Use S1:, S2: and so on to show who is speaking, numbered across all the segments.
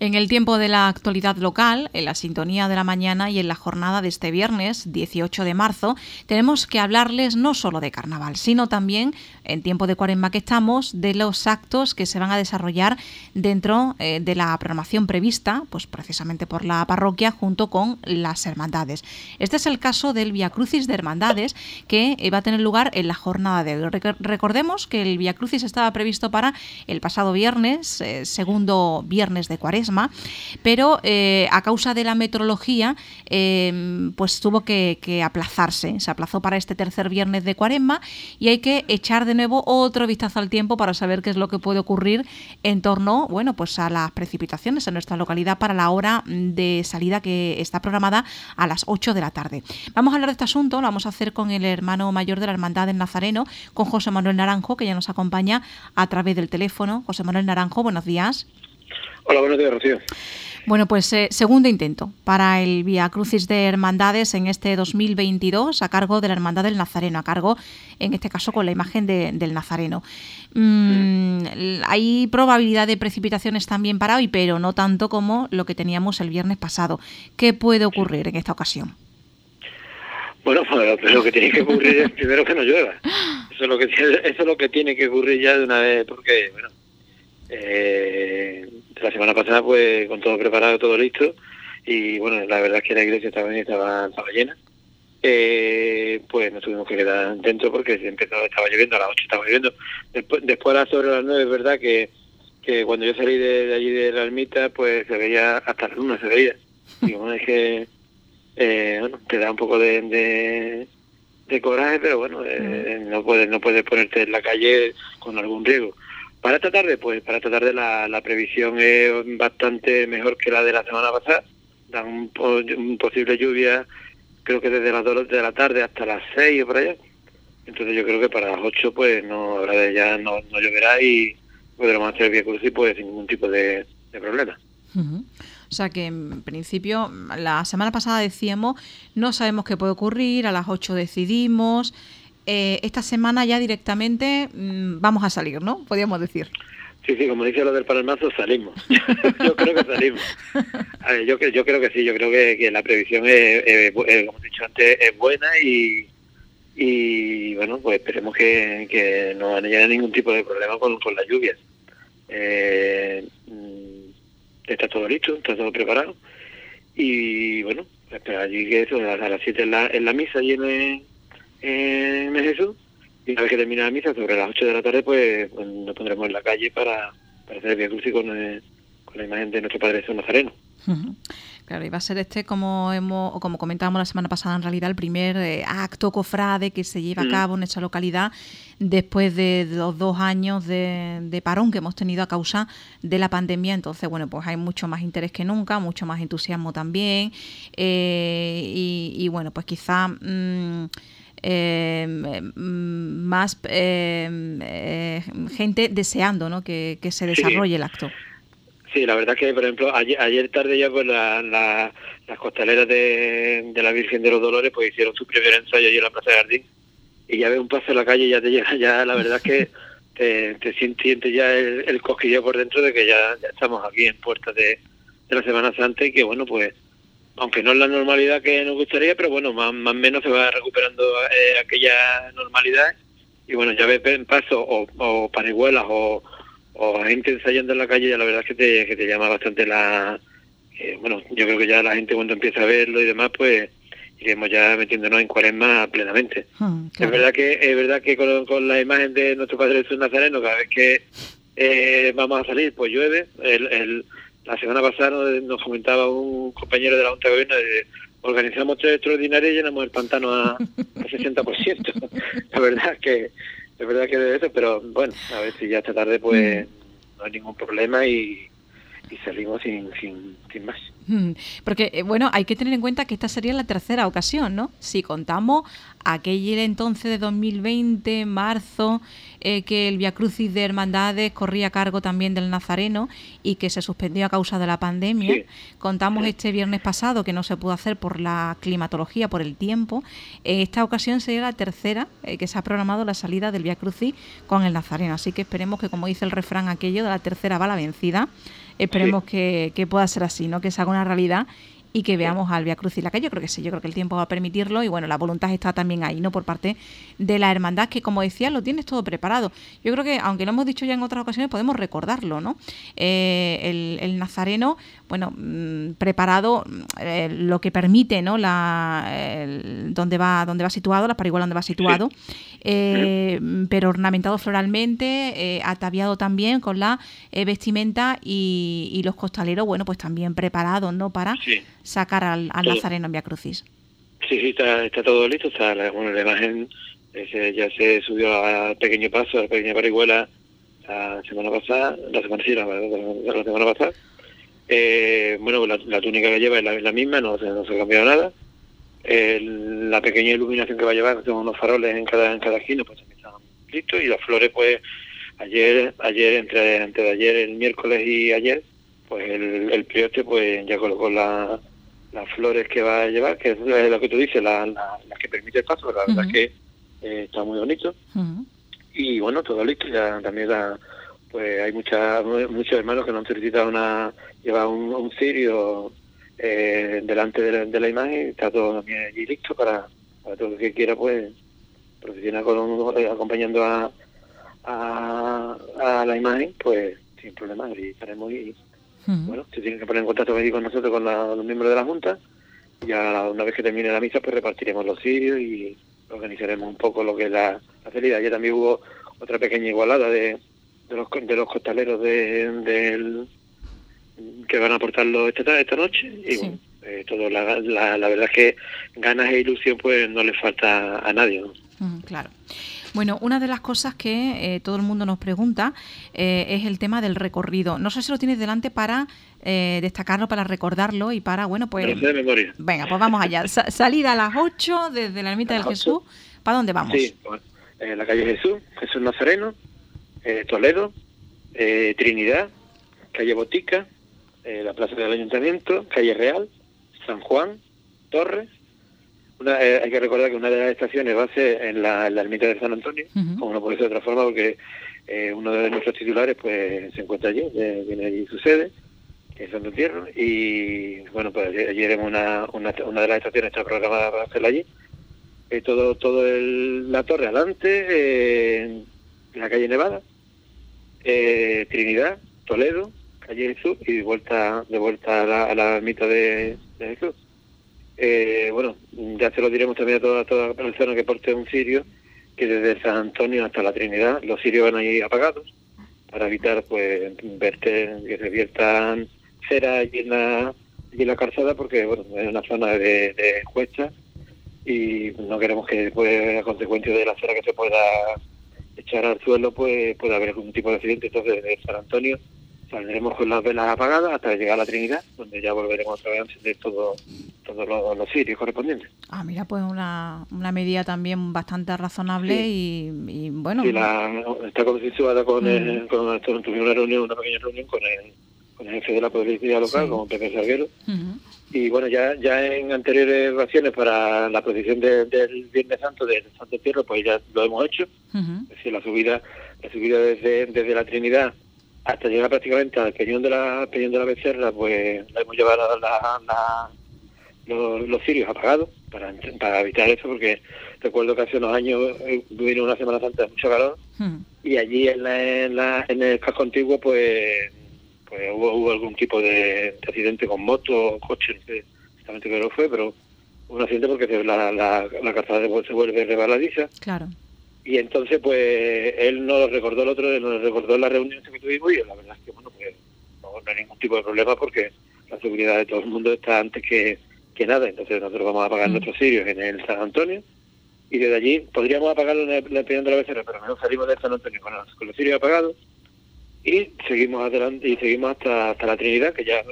S1: En el tiempo de la actualidad local, en la sintonía de la mañana y en la jornada de este viernes 18 de marzo, tenemos que hablarles no solo de carnaval, sino también, en tiempo de Cuaresma que estamos, de los actos que se van a desarrollar dentro de la programación prevista, pues precisamente por la parroquia, junto con las hermandades. Este es el caso del Vía Crucis de Hermandades, que va a tener lugar en la jornada de hoy. Recordemos que el Vía Crucis estaba previsto para el pasado viernes, segundo viernes de Cuaresma, pero a causa de la meteorología pues tuvo que aplazarse. Se aplazó para este tercer viernes de Cuaresma y hay que echar de nuevo otro vistazo al tiempo para saber qué es lo que puede ocurrir en torno, bueno, pues a las precipitaciones en nuestra localidad para la hora de salida que está programada a las 8 de la tarde. Vamos a hablar de este asunto, lo vamos a hacer con el hermano mayor de la Hermandad del Nazareno, con José Manuel Naranjo, que ya nos acompaña a través del teléfono. José Manuel Naranjo, buenos días.
S2: Hola, buenos días, Rocío.
S1: Bueno, pues segundo intento para el Vía Crucis de Hermandades en este 2022 a cargo de la Hermandad del Nazareno, a cargo, en este caso, con la imagen del Nazareno. Hay probabilidad de precipitaciones también para hoy, pero no tanto como lo que teníamos el viernes pasado. ¿Qué puede ocurrir en esta ocasión?
S2: Bueno, pues lo que tiene que ocurrir es primero que no llueva. Eso es lo que tiene que ocurrir ya de una vez, porque, bueno, la semana pasada pues con todo preparado, todo listo, y bueno, la verdad es que la iglesia estaba llena, pues nos tuvimos que quedar dentro porque estaba lloviendo, a las 8 estaba lloviendo, después sobre las 9 es verdad que cuando yo salí de allí de la ermita pues se veía, hasta la luna se veía, y bueno, es que bueno, te da un poco de coraje, pero bueno, no puedes ponerte en la calle con algún riesgo. Para esta tarde la previsión es bastante mejor que la de la semana pasada. Dan un posible lluvia, creo que desde las 2 de la tarde hasta las 6 o por allá. Entonces yo creo que para las 8 pues no lloverá y podremos hacer el Vía Crucis pues sin ningún tipo de problema.
S1: Uh-huh. O sea que en principio la semana pasada decíamos no sabemos qué puede ocurrir, a las 8 decidimos. Esta semana ya directamente vamos a salir, ¿no? Podríamos decir.
S2: Sí, como dice lo del palmazo, salimos. Yo creo que salimos. A ver, yo creo que sí, yo creo que la previsión es como he dicho antes, es buena y bueno, pues esperemos que no haya ningún tipo de problema con las lluvias. Está todo listo, está todo preparado y bueno, espera allí que eso, a las 7 en la misa allí en Jesús, y una vez que termine la misa sobre las 8 de la tarde pues nos pondremos en la calle para hacer el Vía Crucis con la imagen de nuestro Padre Jesús Nazareno.
S1: Uh-huh. Claro, y va a ser como comentábamos la semana pasada, en realidad el primer acto cofrade que se lleva a cabo en esta localidad después de los 2 años de parón que hemos tenido a causa de la pandemia. Entonces, bueno, pues hay mucho más interés que nunca, mucho más entusiasmo también, y bueno, pues quizá más gente deseando, ¿no?, que se desarrolle el acto.
S2: Sí, la verdad que, por ejemplo, ayer tarde ya pues las costaleras de la Virgen de los Dolores pues hicieron su primer ensayo allí en la Plaza de Jardín, y ya ves un paso en la calle y ya te llega, ya la verdad es que te sientes ya el cosquilleo por dentro de que ya estamos aquí en puertas de la Semana Santa, y que bueno, pues aunque no es la normalidad que nos gustaría, pero bueno, más o menos se va recuperando aquella normalidad, y bueno, ya ves pasos o parihuelas o gente ensayando en la calle, ya la verdad es que te llama bastante bueno, yo creo que ya la gente cuando empieza a verlo y demás, pues iremos ya metiéndonos en Cuaresma plenamente. Claro. Es verdad que con la imagen de nuestro Padre Jesús Nazareno, cada vez que vamos a salir, pues llueve. La semana pasada nos comentaba un compañero de la Junta de Gobierno organizamos 3 extraordinarios y llenamos el pantano a 60%. La verdad que de eso, pero bueno, a ver si ya esta tarde pues no hay ningún problema y salimos sin más.
S1: Porque, bueno, hay que tener en cuenta que esta sería la tercera ocasión, ¿no? Si contamos aquel entonces de 2020, marzo, que el Vía Crucis de Hermandades corría a cargo también del Nazareno y que se suspendió a causa de la pandemia. Sí. Contamos este viernes pasado que no se pudo hacer por la climatología, por el tiempo. Esta ocasión sería la tercera que se ha programado la salida del Vía Crucis con el Nazareno. Así que esperemos que, como dice el refrán aquello, de la tercera va la vencida. esperemos que pueda ser así, ¿no? Que se haga una realidad y que veamos al Vía Crucis la calle. Yo creo que sí, yo creo que el tiempo va a permitirlo y bueno, la voluntad está también ahí, ¿no? Por parte de la hermandad, que como decía, lo tienes todo preparado. Yo creo que, aunque lo hemos dicho ya en otras ocasiones, podemos recordarlo, ¿no? El nazareno, bueno, preparado, lo que permite, ¿no? Donde va situado, la parihuela donde va situado, pero ornamentado floralmente, ataviado también con la vestimenta y los costaleros, bueno, pues también preparados, ¿no? Para sacar al nazareno en Vía Crucis.
S2: Sí, está todo listo. Está la imagen ya se subió al pequeño paso, a la pequeña parihuela la semana pasada. Bueno, la túnica que lleva es la misma, no se ha cambiado nada. La pequeña iluminación que va a llevar, tengo unos faroles en cada esquina, pues también están listos. Y las flores, pues ayer entre ayer, el miércoles y ayer, pues el prioste pues ya colocó las flores que va a llevar, que es lo que tú dices, las que permite el paso. La verdad es que está muy bonito. Y bueno, todo listo. Ya también pues hay muchos hermanos que nos han solicitado llevar un cirio delante de la imagen. Está todo también allí listo para todo el que quiera, pues procesionar acompañando a la imagen, pues sin problema. Y estaremos bueno, se tienen que poner en contacto con nosotros, con los miembros de la Junta. Ya una vez que termine la misa, pues repartiremos los cirios y organizaremos un poco lo que es la salida. Ya también hubo otra pequeña igualada de los costaleros que van a aportarlo esta noche. Y bueno, todo la verdad es que ganas e ilusión pues no le falta a nadie, ¿no?
S1: Claro. Bueno, una de las cosas que todo el mundo nos pregunta es el tema del recorrido. No sé si lo tienes delante para destacarlo, para recordarlo y para, bueno, pues...
S2: Pero sé de memoria.
S1: Venga, pues vamos allá. Salida a las 8 desde la Ermita del Jesús. ¿Para dónde vamos?
S2: Sí, pues, la calle Jesús Nazareno, Toledo, Trinidad, calle Botica, la plaza del Ayuntamiento, calle Real, San Juan, Torres. Hay que recordar que una de las estaciones va a ser en la ermita de San Antonio, como no puede ser de otra forma, porque uno de nuestros titulares pues se encuentra allí, viene allí su sede, que es Santo Entierro, y bueno, pues allí haremos una de las estaciones está programada para hacerla allí. La torre adelante, la calle Nevada, Trinidad, Toledo, calle Jesús y de vuelta a la ermita de Jesús. Bueno, ya se lo diremos también a toda persona que porte un cirio, que desde San Antonio hasta la Trinidad los cirios van a ir apagados para evitar pues que se viertan cera allí en la calzada, porque bueno, es una zona de cuesta y no queremos que después, a consecuencia de la cera que se pueda echar al suelo, pues pueda haber algún tipo de accidente. Entonces desde San Antonio saldremos con las velas apagadas hasta llegar a la Trinidad, donde ya volveremos otra vez a encender todos los cirios correspondientes.
S1: Mira, pues una medida también bastante razonable y bueno...
S2: Sí, está consensuada tuvimos una pequeña reunión con el jefe de la policía local, con Pepe Salguero, y bueno, ya en anteriores ocasiones para la procesión del Viernes Santo, del Santo Entierro, pues ya lo hemos hecho. Es decir, la subida desde la Trinidad hasta llegar prácticamente al Peñón de la Becerra, pues la hemos llevado los cirios apagados para evitar eso, porque recuerdo que hace unos años vino una Semana Santa de mucho calor y allí en el casco antiguo pues hubo algún tipo de accidente con moto o coche, no sé exactamente qué lo fue, pero un accidente porque la calzada se vuelve resbaladiza.
S1: Claro.
S2: Y entonces, pues, él nos lo recordó en la reunión que tuvimos, y la verdad es que, bueno, pues, no hay ningún tipo de problema porque la seguridad de todo el mundo está antes que nada. Entonces nosotros vamos a apagar nuestros cirios en el San Antonio, y desde allí podríamos apagarlo en el Peñón de la Becerra, pero mejor salimos del San Antonio con los cirios apagados, y seguimos adelante, y seguimos hasta la Trinidad, que ya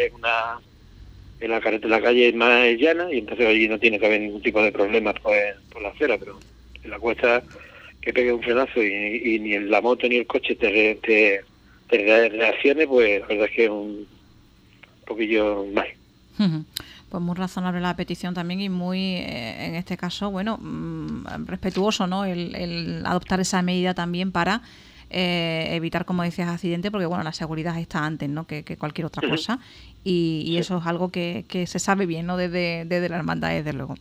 S2: es la calle más llana, y entonces allí no tiene que haber ningún tipo de problema por la acera, pero en la cuesta que pegue un frenazo y ni en la moto ni el coche te reaccione, pues la verdad es que es un poquillo mal.
S1: Pues muy razonable la petición también y muy, en este caso, bueno, respetuoso, ¿no? El adoptar esa medida también para evitar, como decías, accidente, porque bueno, la seguridad está antes, ¿no?, que cualquier otra cosa, y eso es algo que se sabe bien, ¿no?, desde la hermandad, desde luego.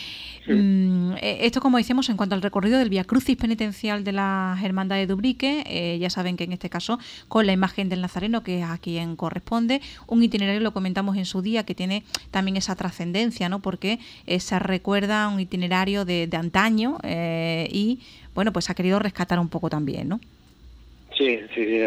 S1: Esto, como decíamos, en cuanto al recorrido del Vía Crucis penitencial de las Hermandades de Ubrique, ya saben que en este caso con la imagen del Nazareno, que es a quien corresponde, un itinerario, lo comentamos en su día, que tiene también esa trascendencia, ¿no?, porque se recuerda un itinerario de antaño, y bueno, pues ha querido rescatar un poco también, ¿no?
S2: Sí,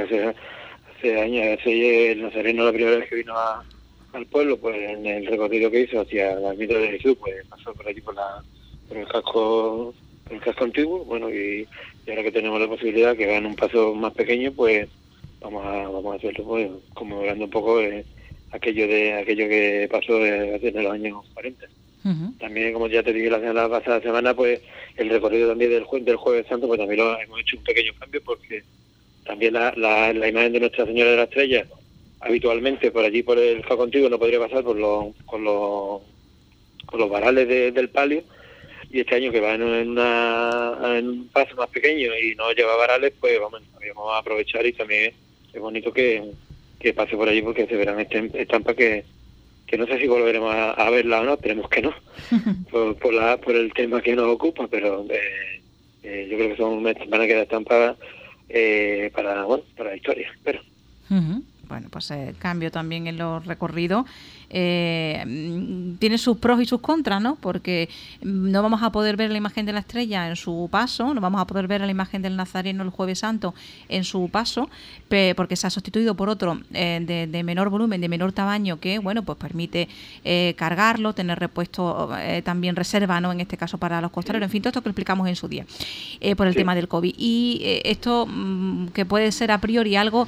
S2: hace años, el Nazareno, la primera vez que vino al pueblo, pues en el recorrido que hizo hacia la ermita de Jesús, pues pasó por aquí por el casco antiguo, bueno, y ahora que tenemos la posibilidad que hagan un paso más pequeño, pues vamos a hacerlo, pues conmemorando un poco aquello que pasó hace en los años 40. También, como ya te dije la pasada semana, pues el recorrido también del Jueves Santo, pues también lo hemos hecho un pequeño cambio, porque también la imagen de Nuestra Señora de la Estrella, habitualmente por allí, por el casco antiguo, no podría pasar con los varales del palio, y este año que va en un paso más pequeño y no lleva varales, pues vamos a aprovechar, y también es bonito que pase por allí, porque se verán estampas que no sé si volveremos a verla o no, esperemos que no, por el tema que nos ocupa, pero yo creo que van a quedar estampas para la historia, espero.
S1: Bueno, pues cambio también en los recorridos. Tiene sus pros y sus contras, ¿no? Porque no vamos a poder ver la imagen de la Estrella en su paso, no vamos a poder ver la imagen del Nazareno el Jueves Santo en su paso, porque se ha sustituido por otro de menor volumen, de menor tamaño, que bueno, pues permite cargarlo, tener repuesto también reserva, ¿no?, en este caso para los costaleros, en fin, todo esto que explicamos en su día por el tema del COVID. Y esto que puede ser a priori algo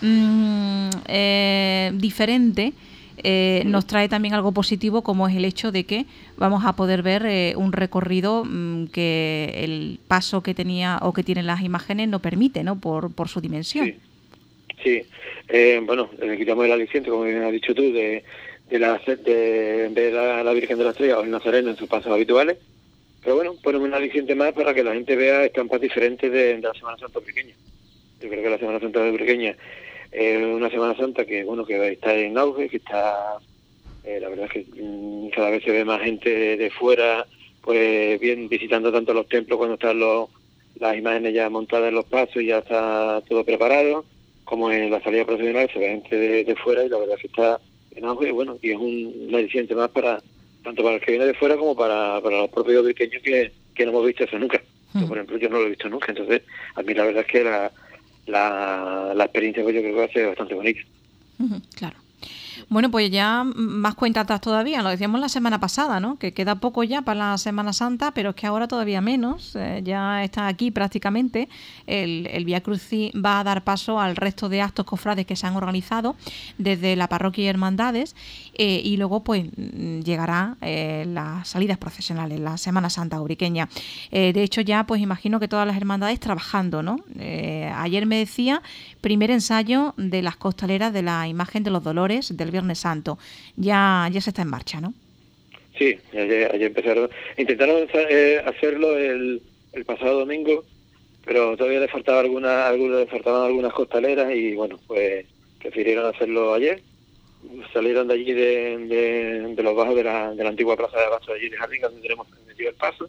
S1: diferente, nos trae también algo positivo, como es el hecho de que vamos a poder ver un recorrido que el paso que tenía o que tienen las imágenes no permite, ¿no?, por su dimensión.
S2: Sí. Bueno, le quitamos el aliciente, como bien has dicho tú, de ver a la Virgen de la Estrella o el Nazareno en sus pasos habituales, pero bueno, ponemos un aliciente más para que la gente vea estampas diferentes de la Semana Santa pequeña. Yo creo que la Semana Santa de Ubriqueña es una Semana Santa que está en auge, que está, la verdad es que cada vez se ve más gente de fuera, pues bien visitando tanto los templos cuando están las imágenes ya montadas en los pasos y ya está todo preparado, como en la salida procesional se ve gente de fuera, y la verdad es que está en auge, y bueno, y es un aliciente más tanto para el que viene de fuera como para los propios ubriqueños que no hemos visto eso nunca. Yo, por ejemplo, yo no lo he visto nunca, entonces a mí la verdad es que la experiencia, pues yo creo que va a ser bastante bonita.
S1: Claro. Bueno, pues ya más cuenta atrás todavía, lo decíamos la semana pasada, ¿no?, que queda poco ya para la Semana Santa, pero es que ahora todavía menos, ya está aquí prácticamente, el Vía Crucis va a dar paso al resto de actos cofrades que se han organizado desde la parroquia y hermandades, y luego pues llegará las salidas procesionales, la Semana Santa ubriqueña. De hecho ya pues imagino que todas las hermandades trabajando, ¿no? Ayer me decía, primer ensayo de las costaleras de la imagen de los Dolores del Viernes Santo. Ya se está en marcha, ¿no?
S2: Sí, ayer empezaron. Intentaron hacerlo el pasado domingo, pero todavía le faltaban algunas costaleras, y bueno, pues prefirieron hacerlo ayer. Salieron de allí de los bajos de la antigua plaza de abasto de allí de Jardín, donde tenemos metido el paso.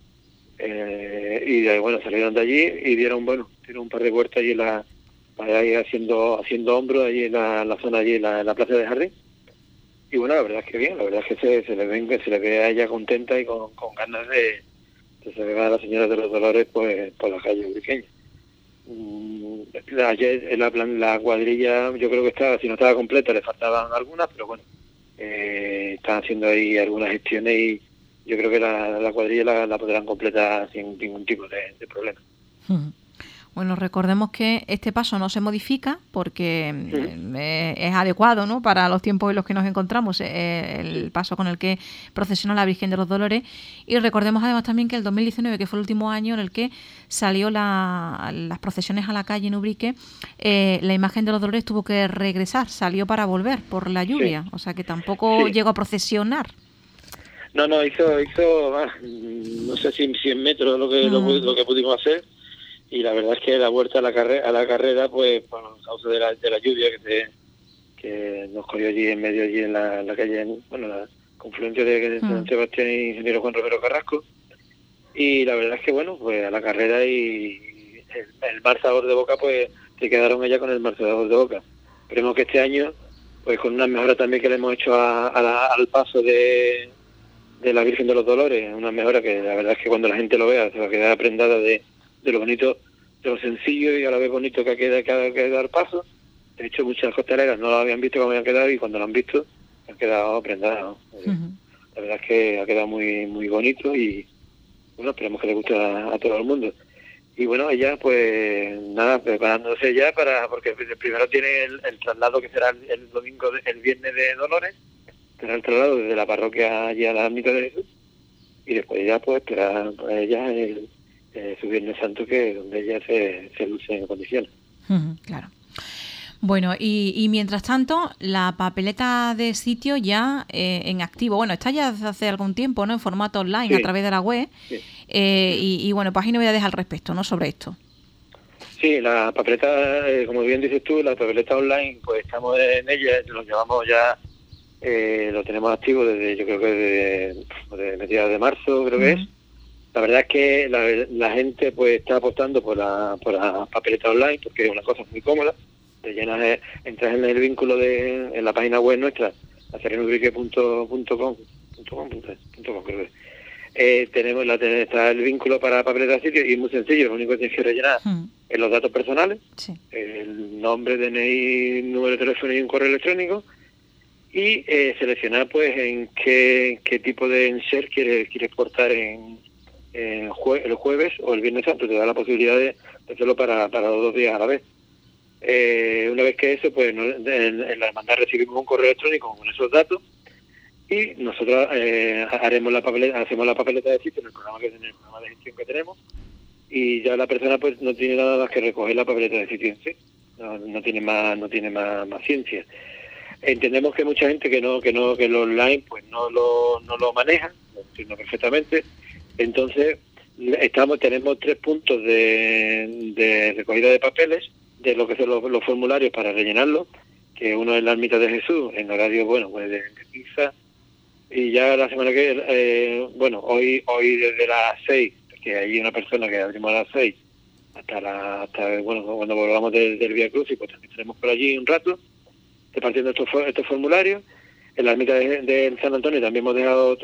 S2: Y bueno, salieron de allí y dieron un par de vueltas allí ahí haciendo hombros allí en la zona allí en la plaza de Jardín. Y bueno, la verdad es que bien, la verdad es que se le ve a ella contenta y con ganas de se ve a la Señora de los Dolores pues por la calle ubriqueña. Ayer la cuadrilla, yo creo que si no estaba completa, le faltaban algunas, pero bueno, están haciendo ahí algunas gestiones, y yo creo que la cuadrilla la podrán completar sin ningún tipo de problema.
S1: Bueno, recordemos que este paso no se modifica porque es adecuado, ¿no?, para los tiempos en los que nos encontramos, el paso con el que procesiona la Virgen de los Dolores. Y recordemos además también que el 2019, que fue el último año en el que salió las procesiones a la calle en Ubrique, la imagen de los Dolores tuvo que regresar, salió para volver por la lluvia, o sea que tampoco llegó a procesionar.
S2: No, hizo no sé si 100 metros lo que pudimos hacer. y la verdad es que la vuelta a la carrera, pues por causa de la lluvia que nos cogió allí en medio, allí en la calle, la confluencia de San Sebastián y Ingeniero Juan Romero Carrasco, y la verdad es que bueno, pues a la carrera y el mal sabor de boca, pues se quedaron allá con el mal sabor de boca. Esperemos que este año, pues con una mejora también que le hemos hecho al paso de la Virgen de los Dolores, una mejora que la verdad es que cuando la gente lo vea se va a quedar prendada de lo bonito, de lo sencillo y a la vez bonito que ha quedado el paso. De hecho, muchas costaleras no lo habían visto cómo habían quedado, y cuando lo han visto han quedado prendadas, ¿no? La verdad es que ha quedado muy muy bonito, y bueno, esperemos que le guste a todo el mundo. Y bueno, ella pues nada, preparándose ya porque primero tiene el traslado, que será el domingo, el viernes de Dolores, será el traslado desde la parroquia allí a la ermita de Jesús, y después ya pues esperar ella su Viernes Santo, que donde ella se luce en condiciones.
S1: Claro. Bueno, y mientras tanto, la papeleta de sitio ya en activo. Bueno, está ya desde hace algún tiempo, ¿no? En formato online, sí, a través de la web. Sí. Y bueno, pues hay novedades al respecto, ¿no? Sobre esto.
S2: Sí, la papeleta, como bien dices tú, la papeleta online, pues estamos en ella, lo llevamos ya, lo tenemos activo desde, yo creo que desde mediados de marzo, creo que es. La verdad es que la gente pues está apostando por la papeleta online, porque es una cosa muy cómoda. Te llenas, entras en el vínculo en la página web nuestra, lazarenubrique.com, creo que está el vínculo para papeleta de sitio, y es muy sencillo. Lo único que tienes que rellenar es los datos personales, sí, el nombre, DNI, número de teléfono y un correo electrónico, y seleccionar pues en qué tipo de enser quieres portar el jueves o el Viernes Santo. Te da la posibilidad de hacerlo para los 2 días a la vez. Una vez que eso, pues en la hermandad recibimos un correo electrónico con esos datos, y nosotros hacemos la papeleta de sitio en el programa de gestión que tenemos, y ya la persona pues no tiene nada más que recoger la papeleta de sitio en sí. No tiene más ciencia. Entendemos que mucha gente que lo online pues no lo maneja, lo entiendo perfectamente. Entonces tenemos 3 puntos de recogida de papeles, de lo que son los formularios para rellenarlos, que uno es la ermita de Jesús, en horario pues de pizza, y ya la semana que hoy desde las 6, que hay una persona que abrimos a las 6 hasta cuando volvamos del Vía Cruz, y pues también estaremos por allí un rato repartiendo estos formularios. En la ermita de San Antonio también hemos dejado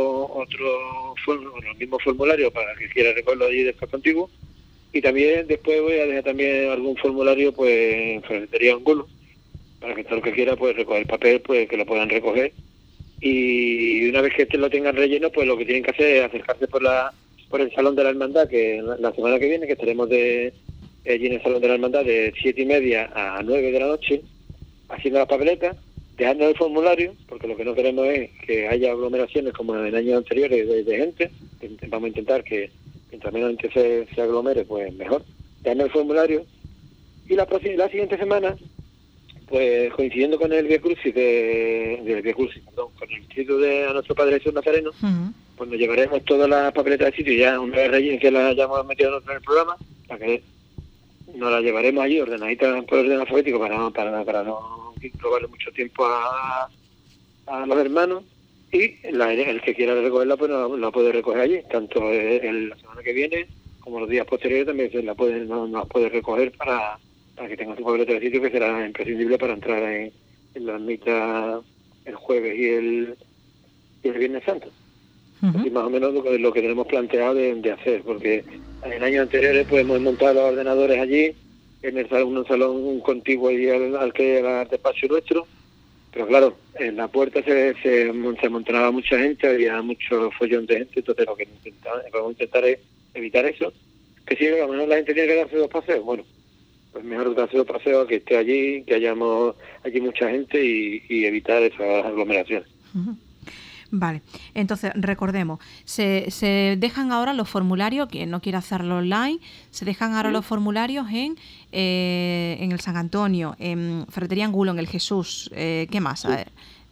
S2: los mismos formularios para el que quiera recogerlo allí después contigo. Y también después voy a dejar también algún formulario pues en Ferretería Angulo, para que todo el que quiera pues recoger el papel, pues que lo puedan recoger. Y una vez que lo tengan relleno, pues lo que tienen que hacer es acercarse por el Salón de la Hermandad, que la semana que viene, que estaremos allí en el Salón de la Hermandad de 7:30 a 9 de la noche, haciendo las papeletas, dejando el formulario, porque lo que no queremos es que haya aglomeraciones como en años anteriores de gente. Vamos a intentar que mientras menos gente se aglomere, pues mejor. Dejando el formulario, y la siguiente semana, pues coincidiendo con el Vía Crucis con el distrito de a nuestro Padre Jesús Nazareno, pues nos llevaremos todas las papeletas de sitio, ya una vez relleno que las hayamos metido en el programa, para que nos las llevaremos allí ordenaditas por orden alfabético, para no robarle mucho tiempo a los hermanos, y el que quiera recogerla pues la puede recoger allí, tanto la semana que viene como los días posteriores también la puede recoger para que tenga su papeleta de sitio, que será imprescindible para entrar en la ermita el jueves y el Viernes Santo. Así más o menos lo que tenemos planteado de hacer, porque en años anteriores pues hemos montado los ordenadores allí en un salón contiguo allí al despacho nuestro, pero claro, en la puerta se amontonaba mucha gente, había mucho follón de gente. Entonces lo que vamos a intentar es evitar eso, que si a lo mejor la gente tiene que darse 2 paseos, bueno, pues mejor darse 2 paseos, que esté allí, que hayamos allí mucha gente, y evitar esas aglomeraciones.
S1: Vale, entonces recordemos, se dejan ahora los formularios, quien no quiera hacerlo online, se dejan ahora los formularios en el San Antonio, en Ferretería Angulo, en el Jesús, ¿qué más? A ver.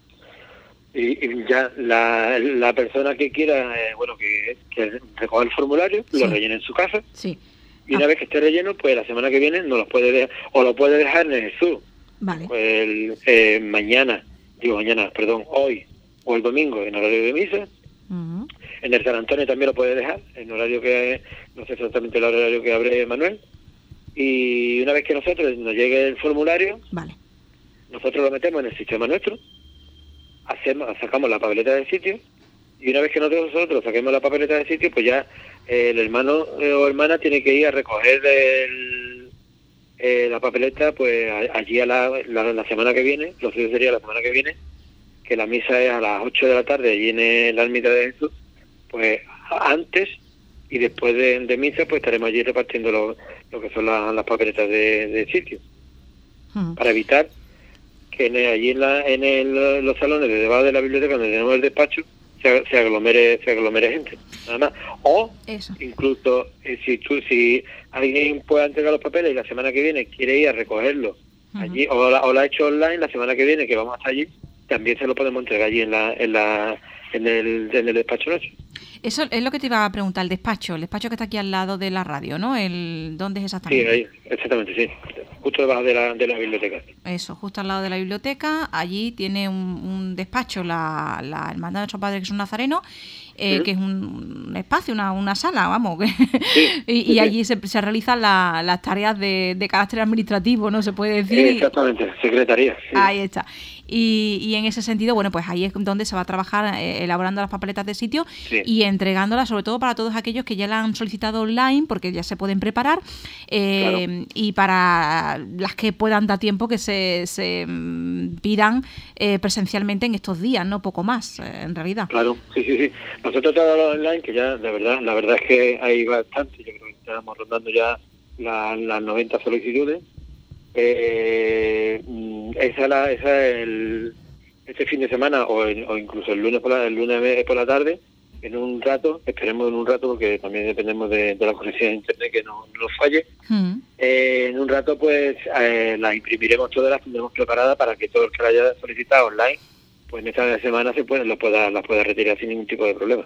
S2: Y ya la persona que quiera, que recoja el formulario, lo rellene en su casa.
S1: Sí.
S2: Y una vez que esté relleno, pues la semana que viene nos los puede dejar, o lo puede dejar en el Jesús.
S1: Vale.
S2: Pues hoy o el domingo en horario de misa.
S1: Uh-huh.
S2: En el San Antonio también lo puede dejar, en horario que no sé exactamente el horario que abre Manuel. Y una vez que nosotros nos llegue el formulario,
S1: vale,
S2: nosotros lo metemos en el sistema nuestro, sacamos la papeleta del sitio, y una vez que nosotros saquemos la papeleta del sitio, pues ya el hermano o hermana tiene que ir a recoger la papeleta, pues allí a la semana que viene. Lo suyo sería la semana que viene, que la misa es a las 8 de la tarde allí en la ermita de Jesús. Pues antes y después de misa, pues estaremos allí repartiendo lo que son las papeletas de sitio, para evitar que allí en los salones de debajo de la biblioteca, donde tenemos el despacho, se aglomere gente, nada más. O eso. Incluso si alguien pueda entregar los papeles y la semana que viene quiere ir a recogerlos allí, o lo ha hecho online, la semana que viene que vamos hasta allí, también se lo podemos entregar allí en el despacho nuestro.
S1: Eso es lo que te iba a preguntar, el despacho que está aquí al lado de la radio, ¿no? ¿Dónde es exactamente?
S2: Sí, ahí, exactamente, sí. Justo debajo de la biblioteca.
S1: Eso, justo al lado de la biblioteca. Allí tiene un despacho la Hermandad de Nuestro Padre Jesús Nazareno, que es un espacio, una sala, vamos. Y allí se realizan las tareas de carácter administrativo, ¿no? Se puede decir.
S2: Exactamente, secretaría. Sí.
S1: Ahí está. Y en ese sentido, bueno, pues ahí es donde se va a trabajar elaborando las papeletas de sitio y entregándolas, sobre todo para todos aquellos que ya la han solicitado online, porque ya se pueden preparar, claro. Y para las que puedan dar tiempo que se pidan presencialmente en estos días, no poco más, en realidad.
S2: Claro, sí. Nosotros todos online, que ya la verdad es que hay bastante, yo creo que estamos rondando ya las 90 solicitudes. Este fin de semana o incluso el lunes por la tarde, esperemos en un rato, porque también dependemos de la conexión de internet que no falle. En un rato pues las imprimiremos todas, las tendremos preparadas para que todo el que la haya solicitado online, pues en esta semana las pueda retirar sin ningún tipo de problema.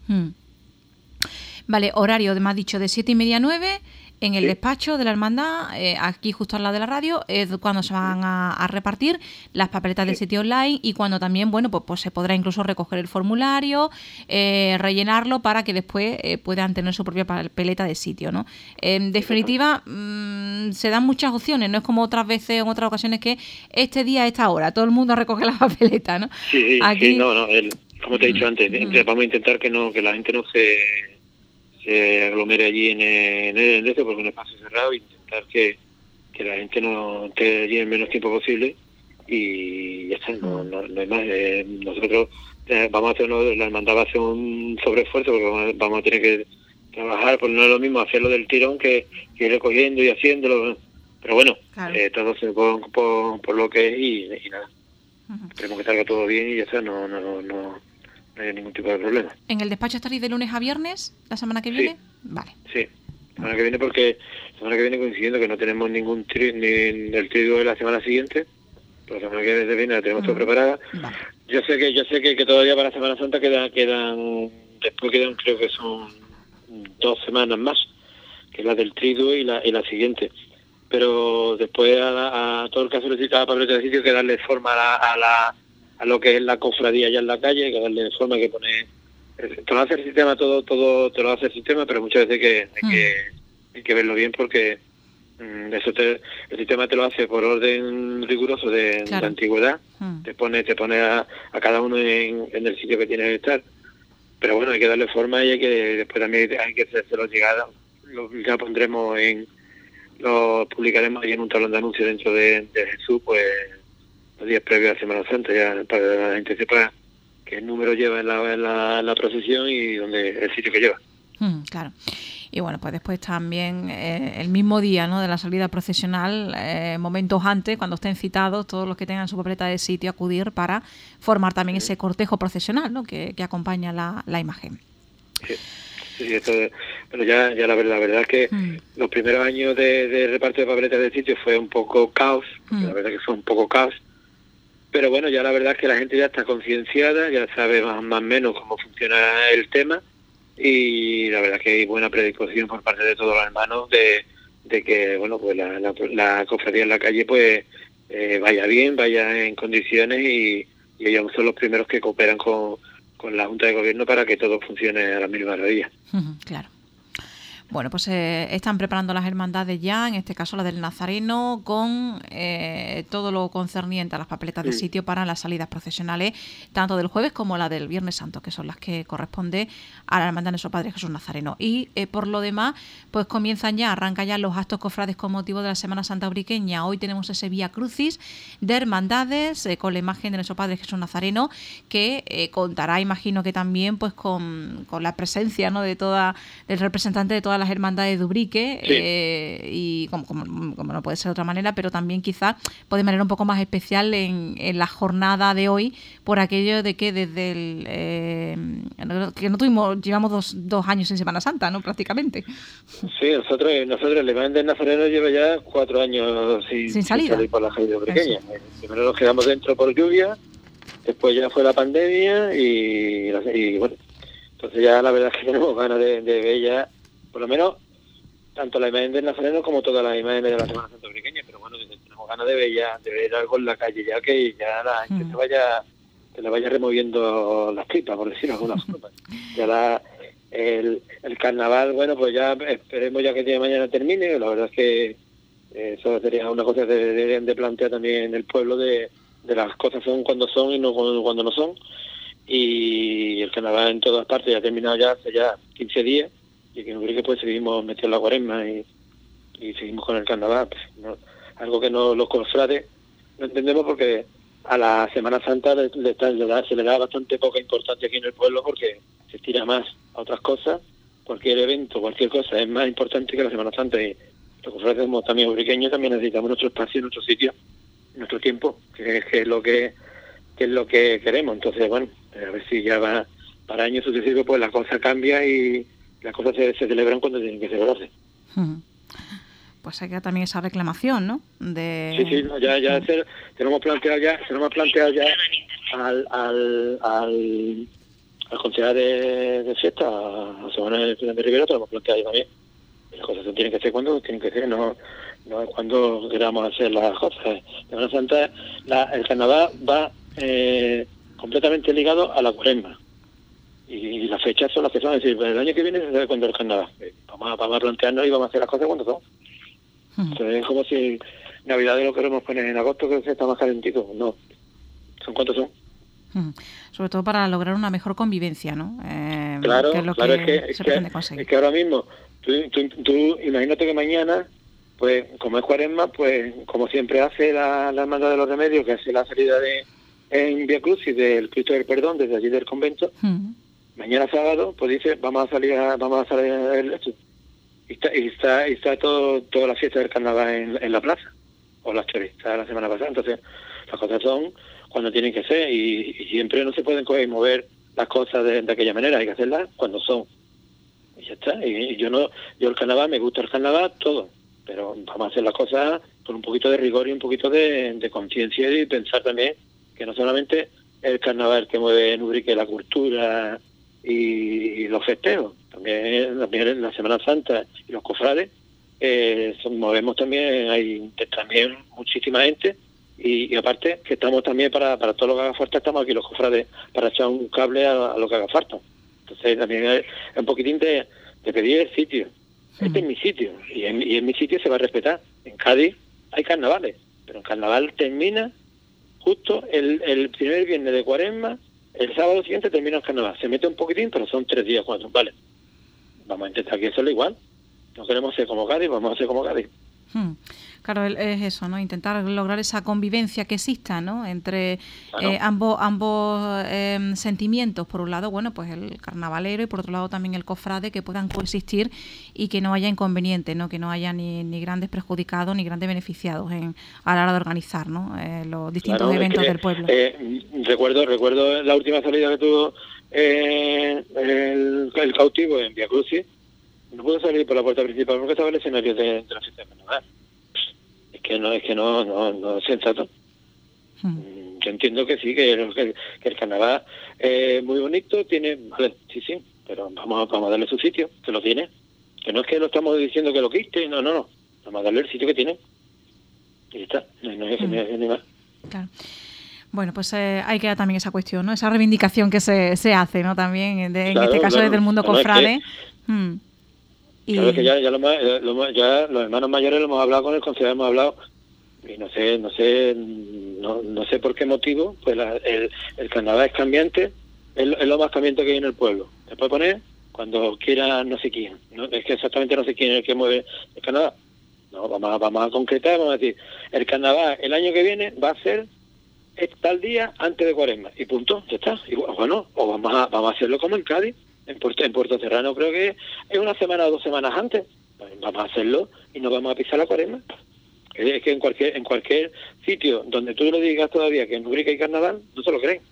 S1: Vale, horario, me has dicho, de 7:30 a 9 en el despacho de la hermandad, aquí justo al lado de la radio, es cuando se van a repartir las papeletas del sitio online, y cuando también, bueno, pues se podrá incluso recoger el formulario, rellenarlo para que después puedan tener su propia papeleta de sitio, ¿no? En definitiva, se dan muchas opciones, no es como otras veces, en otras ocasiones, que este día, a esta hora, todo el mundo recoge la papeleta, ¿no?
S2: Sí, aquí, como te he dicho antes, vamos a intentar que la gente no se aglomere allí en este, porque es un espacio cerrado, e intentar que la gente no esté allí el menos tiempo posible, y ya está, no hay más. Nosotros la hermandad va a hacer un sobreesfuerzo, porque vamos a tener que trabajar, pues no es lo mismo hacerlo del tirón que ir recogiendo y haciéndolo, pero bueno, claro. Todo se por lo que es, y nada. Esperemos que salga todo bien y ya está, no hay ningún tipo de problema.
S1: ¿En el despacho estaréis de lunes a viernes la semana que viene? Vale.
S2: Sí, la semana que viene, porque la semana que viene coincidiendo que no tenemos ningún ni el triduo de la semana siguiente, pero la semana que viene la tenemos todo preparada. Vale. Yo sé que todavía para la Semana Santa quedan creo que son 2 semanas más, que es la del triduo y la siguiente. Pero después a todo el que ha solicitado papeleta de sitio hay que darle forma a lo que es la cofradía allá en la calle, hay que darle forma, hay que poner... Te lo hace el sistema, todo te lo hace el sistema, pero muchas veces hay que verlo bien, porque el sistema te lo hace por orden riguroso de antigüedad. Te pone a cada uno en el sitio que tiene que estar. Pero bueno, hay que darle forma, y después también hay que hacerlo llegar. Ya lo publicaremos ahí en un talón de anuncios dentro de Jesús, pues los días previos a la Semana Santa, ya para que la gente sepa qué número lleva en la procesión y el sitio que lleva.
S1: Claro. Y bueno, pues después también el mismo día, ¿no?, de la salida procesional, momentos antes, cuando estén citados todos los que tengan su papeleta de sitio, acudir para formar también ese cortejo procesional, ¿no?, que acompaña la imagen.
S2: Sí, pero ya la verdad es que los primeros años de reparto de papeletas de sitio fue un poco caos, la verdad que fue un poco caos. Pero bueno, ya la verdad es que la gente ya está concienciada, ya sabe más o menos cómo funciona el tema, y la verdad que hay buena predisposición por parte de todos los hermanos de que, bueno, pues la cofradía en la calle pues vaya bien, vaya en condiciones y ellos son los primeros que cooperan con la Junta de Gobierno para que todo funcione a la misma maravilla.
S1: Claro. Bueno, pues están preparando las hermandades ya, en este caso la del Nazareno, con todo lo concerniente a las papeletas de sitio para las salidas procesionales, tanto del jueves como la del Viernes Santo, que son las que corresponde a la Hermandad de Nuestro Padre Jesús Nazareno. Y por lo demás, pues arrancan ya los actos cofrades con motivo de la Semana Santa Ubriqueña. Hoy tenemos ese Vía Crucis de hermandades con la imagen de Nuestro Padre Jesús Nazareno, que contará, imagino que también, pues con la presencia, ¿no?, del representante de todas las hermandades de Ubrique, y como no puede ser de otra manera, pero también quizás de manera un poco más especial en la jornada de hoy, por aquello de que desde que llevamos dos años en Semana Santa, ¿no?, prácticamente.
S2: Sí, nosotros el Imán del Nazareno lleva ya 4 años sin salir por la calle ubriqueña. Primero nos quedamos dentro por lluvia, después ya fue la pandemia y bueno, entonces ya la verdad es que tenemos ganas de ver ya, por lo menos, tanto la imagen del Nazareno como todas las imágenes de la Semana Santa Ubriqueña, pero bueno, tenemos ganas de ver algo en la calle ya, que ya la gente se le vaya removiendo las tripas, por decirlo de alguna forma. Ya el carnaval, bueno, pues ya esperemos ya que día de mañana termine. La verdad es que eso sería una cosa que deberían de plantear también en el pueblo, de las cosas son cuando son y no cuando no son. Y el carnaval en todas partes ya ha terminado ya hace ya 15 días, y que en Ubrique pues seguimos metiendo la cuaresma y seguimos con el carnaval, pues, ¿no? Algo que no los cofrades no entendemos, porque a la Semana Santa se le da bastante poca importancia aquí en el pueblo, porque se tira más a otras cosas. Cualquier evento, cualquier cosa es más importante que la Semana Santa, y los cofrades como también ubriqueños también necesitamos nuestro espacio, nuestro sitio, nuestro tiempo, que es lo que queremos. Entonces, bueno, a ver si ya va para años sucesivos, pues la cosa cambia y las cosas se celebran cuando tienen que celebrarse.
S1: Pues hay que también esa reclamación, ¿no?
S2: Sí, no, ya se lo hemos planteado ya al concejal de fiesta, a José Manuel Fernández Rivera, te lo hemos planteado ya también. Las cosas se tienen que hacer cuando tienen que ser, no es cuando queramos hacer las cosas. Semana Santa, el carnaval va completamente ligado a la cuaresma. Y las fechas son las que son, es decir, el año que viene se sabe cuándo es el carnaval. Vamos a plantearnos y vamos a hacer las cosas cuando son. Entonces, es como si Navidad lo queremos poner en agosto, que está más calentito. No, son cuántos son.
S1: Sobre todo para lograr una mejor convivencia, ¿no?
S2: Claro,
S1: que es lo
S2: que
S1: se pretende conseguir.
S2: Es que ahora mismo, tú imagínate que mañana, pues como es cuaresma, pues como siempre hace la Hermandad de los Remedios, que hace la salida en Vía Crucis del Cristo del Perdón desde allí del convento. Mañana sábado, pues dice, vamos a salir el esto. Y está toda la fiesta del carnaval en la plaza, o las choristas la semana pasada. Entonces, las cosas son cuando tienen que ser, y siempre no se pueden coger y mover las cosas de aquella manera, hay que hacerlas cuando son. Y ya está. Y yo el carnaval, me gusta el carnaval, todo, pero vamos a hacer las cosas con un poquito de rigor y un poquito de conciencia, y pensar también que no solamente el carnaval que mueve en Ubrique la cultura y los festejos, también la Semana Santa y los cofrades, movemos también, hay también muchísima gente, y aparte que estamos también para todo lo que haga falta, estamos aquí los cofrades para echar un cable a lo que haga falta. Entonces también es un poquitín de pedir el sitio. Este es mi sitio, y en mi sitio se va a respetar. En Cádiz hay carnavales, pero el carnaval termina justo el primer viernes de cuaresma. El sábado siguiente termina el carnaval. Se mete un poquitín, pero son 3 días, 4. Vale. Vamos a intentar que hacerlo igual. No queremos ser como Cádiz, vamos a ser como Cádiz.
S1: Claro, es eso, ¿no? Intentar lograr esa convivencia que exista, ¿no? Entre ambos sentimientos. Por un lado, bueno, pues el carnavalero, y por otro lado también el cofrade, que puedan coexistir y que no haya inconvenientes, ¿no? Que no haya ni grandes perjudicados ni grandes beneficiados a la hora de organizar, ¿no? Los distintos eventos del pueblo.
S2: Recuerdo la última salida que tuvo el cautivo en Vía Crucis. No pudo salir por la puerta principal porque estaba el escenario de la fiesta de carnaval. Es que no es sensato. Yo entiendo que sí, que el carnaval es muy bonito, vale, sí, pero vamos a darle su sitio, que lo tiene. Que no es que lo estamos diciendo que lo quite, no. Vamos a darle el sitio que tiene. Y ya está, no es ni más.
S1: Claro. Bueno, pues hay que dar también esa cuestión, ¿no? Esa reivindicación que se hace, ¿no? También, en este caso, desde el mundo cofrade.
S2: Y... Claro que ya los hermanos mayores lo hemos hablado con el concejal, hemos hablado, y no sé por qué motivo, pues el carnaval es cambiante, es lo más cambiante que hay en el pueblo. Se puede poner cuando quiera no sé quién, ¿no? Es que exactamente no sé quién es el que mueve el carnaval. No, vamos a concretar, vamos a decir, el carnaval el año que viene va a ser tal día antes de Cuaresma, y punto, ya está. Y bueno, o vamos a hacerlo como en Cádiz, en Puerto Serrano creo que es una semana o 2 semanas antes. Pues vamos a hacerlo y no vamos a pisar la Cuaresma. Es que en cualquier sitio donde tú lo digas todavía que en Ubrique hay carnaval, no se lo creen.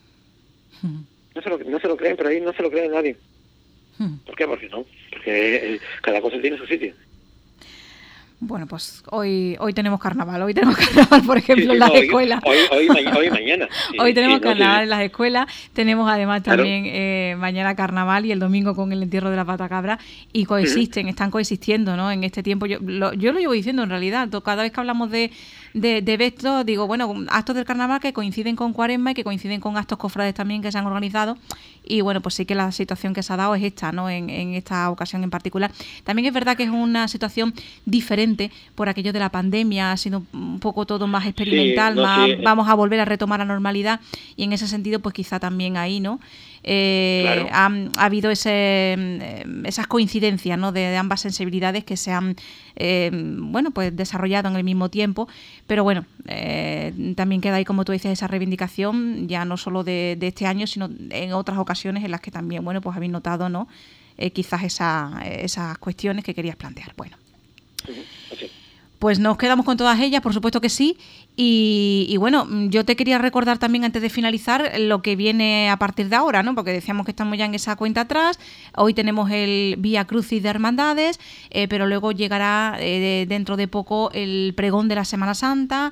S2: No se lo creen, pero ahí no se lo cree nadie. ¿Por qué? Porque cada cosa tiene su sitio.
S1: Bueno, pues hoy tenemos carnaval, por ejemplo, en las escuelas.
S2: Hoy mañana.
S1: Hoy tenemos carnaval en las escuelas, tenemos además también mañana carnaval y el domingo con el entierro de la patacabra, y están coexistiendo, ¿no? En este tiempo, yo lo llevo diciendo en realidad, cada vez que hablamos de eventos, digo, bueno, actos del carnaval que coinciden con Cuaresma y que coinciden con actos cofrades también que se han organizado, y bueno, pues sí que la situación que se ha dado es esta, ¿no? En esta ocasión en particular. También es verdad que es una situación diferente por aquello de la pandemia, ha sido un poco todo más experimental, vamos a volver a retomar la normalidad, y en ese sentido pues quizá también ahí, ¿no? Claro. Ha habido esas coincidencias, ¿no? de ambas sensibilidades que se han pues desarrollado en el mismo tiempo, pero bueno, también queda ahí, como tú dices, esa reivindicación ya no solo de este año, sino en otras ocasiones en las que también, bueno, pues habéis notado, ¿no? Quizás esas cuestiones que querías plantear. Bueno.
S2: Okay.
S1: Pues nos quedamos con todas ellas, por supuesto que sí. Y bueno, yo te quería recordar también, antes de finalizar, lo que viene a partir de ahora, ¿no? Porque decíamos que estamos ya en esa cuenta atrás. Hoy tenemos el Vía Crucis de Hermandades, pero luego llegará dentro de poco el pregón de la Semana Santa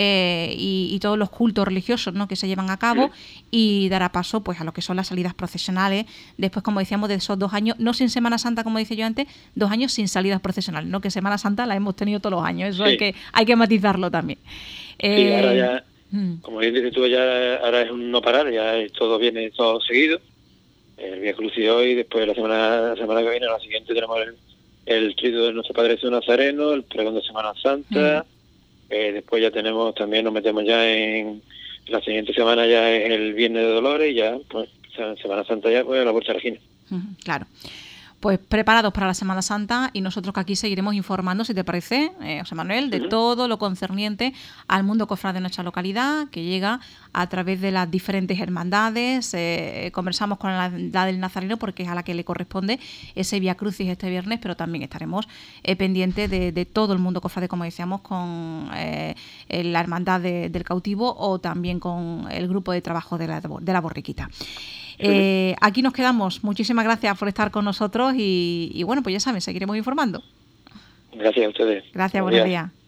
S1: y todos los cultos religiosos, ¿no? que se llevan a cabo, y dará paso pues a lo que son las salidas procesionales. Después, como decíamos, de esos 2 años, no sin Semana Santa, como decía yo antes, 2 años sin salidas procesionales, ¿no? Que Semana Santa la hemos tenido todos los años. Eso hay que matizarlo también.
S2: Sí, ahora ya, como bien dices tú, ahora es un no parar, ya todo viene todo seguido. El Vía Crucis hoy, después la semana que viene, la siguiente tenemos el Triduo de Nuestro Padre Jesús Nazareno, el pregón de Semana Santa. Después ya tenemos, también nos metemos ya en la siguiente semana, ya es el Viernes de Dolores, y ya pues Semana Santa ya pues la Vuelta a la Esquina.
S1: Claro. Pues preparados para la Semana Santa, y nosotros que aquí seguiremos informando, si te parece, José Manuel, de todo lo concerniente al mundo cofrade de nuestra localidad, que llega a través de las diferentes hermandades. Conversamos con la del Nazareno, porque es a la que le corresponde ese Vía Crucis este viernes, pero también estaremos pendientes de todo el mundo cofrade, como decíamos, con la hermandad del cautivo, o también con el grupo de trabajo de la borriquita. Aquí nos quedamos. Muchísimas gracias por estar con nosotros, y bueno, pues ya saben, seguiremos informando.
S2: Gracias a ustedes.
S1: Gracias, buenos días.